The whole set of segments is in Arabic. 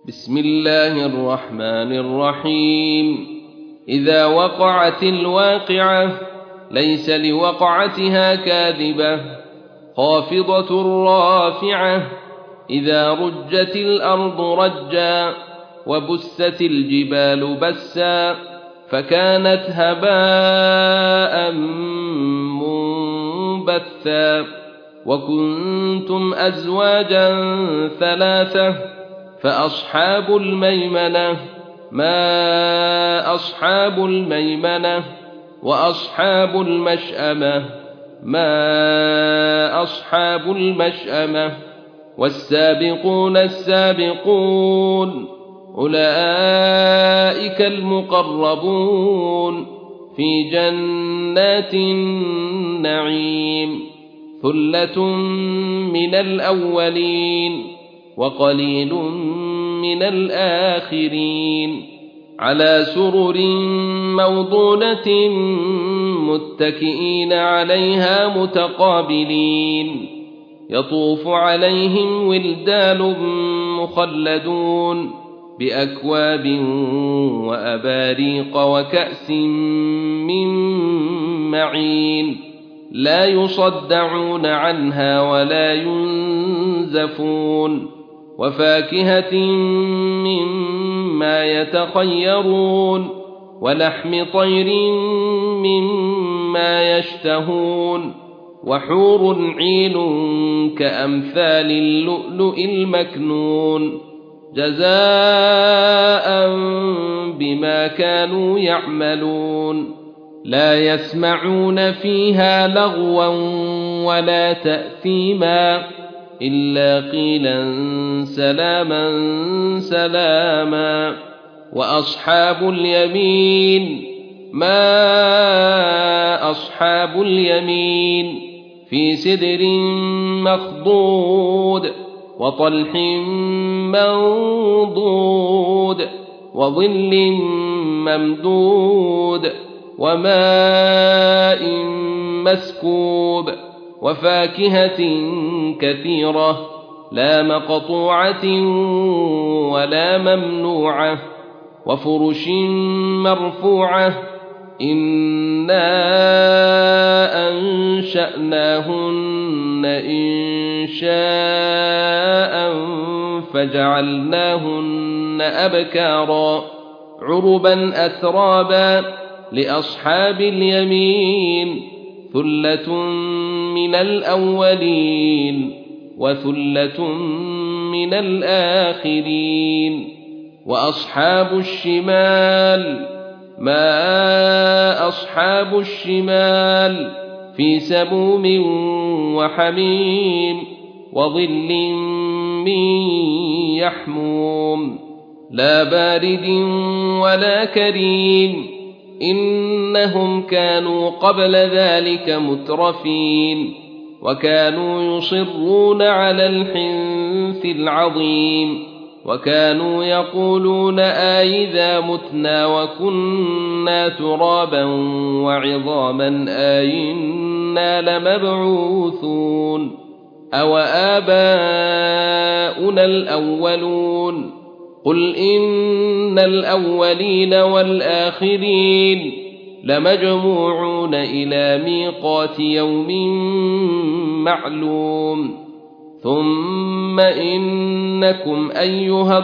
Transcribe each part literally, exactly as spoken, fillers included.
بسم الله الرحمن الرحيم. إذا وقعت الواقعة ليس لوقعتها كاذبة خافضة رافعة. إذا رجت الأرض رجا وبست الجبال بسا فكانت هباء منبثا. وكنتم أزواجا ثلاثة فأصحاب الميمنة ما أصحاب الميمنة. وأصحاب المشأمة ما أصحاب المشأمة. والسابقون السابقون أولئك المقربون في جنات النعيم. ثلة من الأولين وقليل من الآخرين. على سرر موضونة متكئين عليها متقابلين. يطوف عليهم ولدان مخلدون بأكواب وأباريق وكأس من معين. لا يصدعون عنها ولا ينزفون. وفاكهة مما يتخيرون ولحم طير مما يشتهون. وحور عين كأمثال اللؤلؤ المكنون جزاء بما كانوا يعملون. لا يسمعون فيها لغوا ولا تأثيما إلا قيلا سلاما سلاما. وأصحاب اليمين ما أصحاب اليمين. في سدر مخضود وطلح منضود وظل ممدود وماء مسكوب. وفاكهة كثيرة لا مقطوعة ولا ممنوعة. وفرش مرفوعة إنا أنشأناهن إنشاء فجعلناهن أبكارا عربا أترابا لأصحاب اليمين. ثلة من الأولين وثلة من الآخرين. وأصحاب الشمال ما أصحاب الشمال. في سموم وحميم وظل من يحموم لا بارد ولا كريم. إنهم كانوا قبل ذلك مترفين وكانوا يصرون على الحنث العظيم. وكانوا يقولون آئذا متنا وكنا ترابا وعظاما آئنا لمبعوثون أو آباؤنا الأولون. قل إن الأولين والآخرين لمجموعون إلى ميقات يوم معلوم. ثم إنكم أيها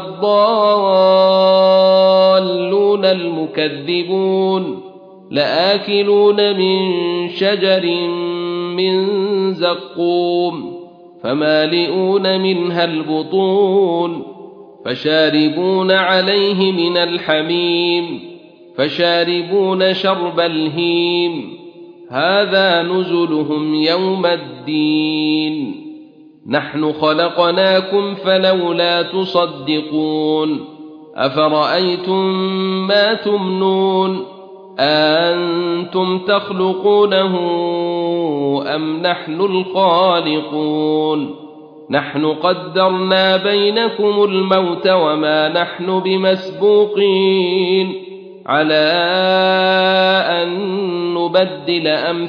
الضالون المكذبون لآكلون من شجر من زقوم فمالئون منها البطون فشاربون عليه من الحميم فشاربون شرب الهيم. هذا نزلهم يوم الدين. نحن خلقناكم فلولا تصدقون. أفرأيتم ما تمنون أنتم تخلقونه أم نحن الخالقون. نحن قدرنا بينكم الموت وما نحن بمسبوقين على أن نبدل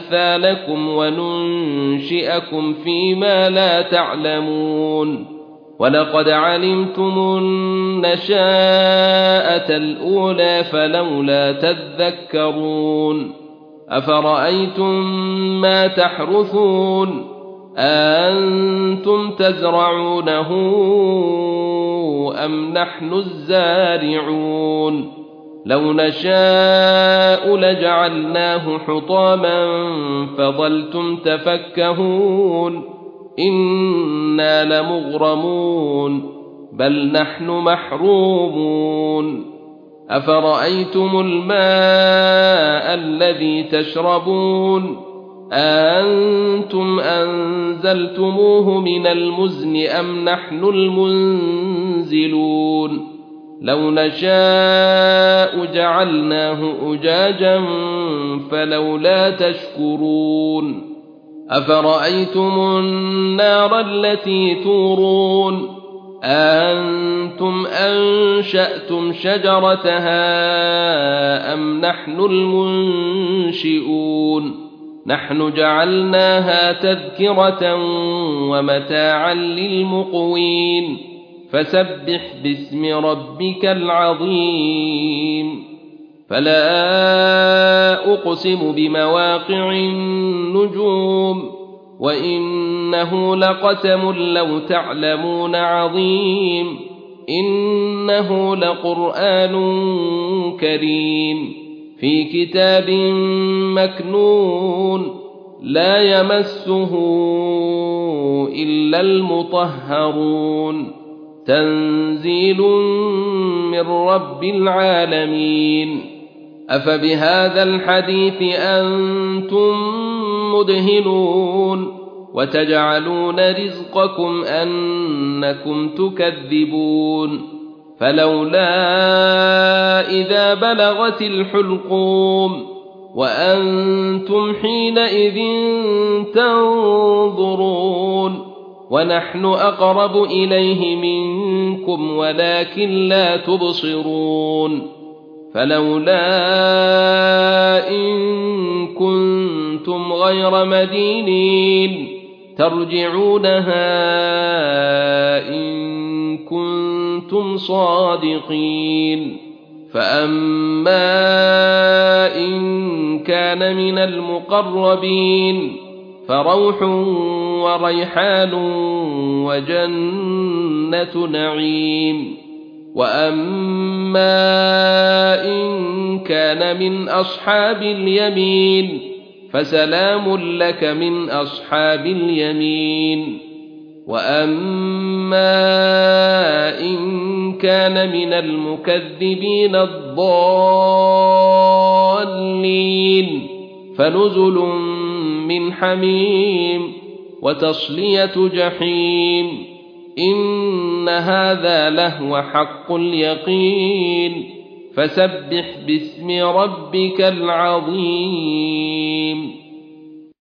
أمثالكم وننشئكم فيما لا تعلمون. ولقد علمتم النشاءة الأولى فلولا تذكرون أفرأيتم ما تحرثون أأنتم تزرعونه أم نحن الزارعون لو نشاء لجعلناه حطاما فظلتم تفكهون إنا لمغرمون بل نحن محرومون أفرأيتم الماء الذي تشربون أأنتم أنزلتموه من المزن أم نحن المنزلون لو نشاء جعلناه أجاجا فلولا تشكرون أفرأيتم النار التي تورون أأنتم أنشأتم شجرتها أم نحن المنشئون نحن جعلناها تذكرة ومتاعا للمقوين فسبح باسم ربك العظيم فلا أقسم بمواقع النجوم وإنه لقسم لو تعلمون عظيم إنه لقرآن كريم في كتاب مكنون لا يمسه إلا المطهرون تنزيل من رب العالمين أفبهذا الحديث أنتم مدهنون وتجعلون رزقكم أنكم تكذبون فلولا إذا بلغت الحلقوم وأنتم حينئذ تنظرون ونحن أقرب إليه منكم ولكن لا تبصرون فلولا إن كنتم غير مدينين ترجعونها إن كنتم صادقين فأما إن كان من المقربين فروح وريحان وجنة نعيم وأما إن كان من أصحاب اليمين فسلام لك من أصحاب اليمين وأما إن كان من المكذبين الضالين فنزل من حميم وتصلية جحيم إن هذا لهو حق اليقين فسبح باسم ربك العظيم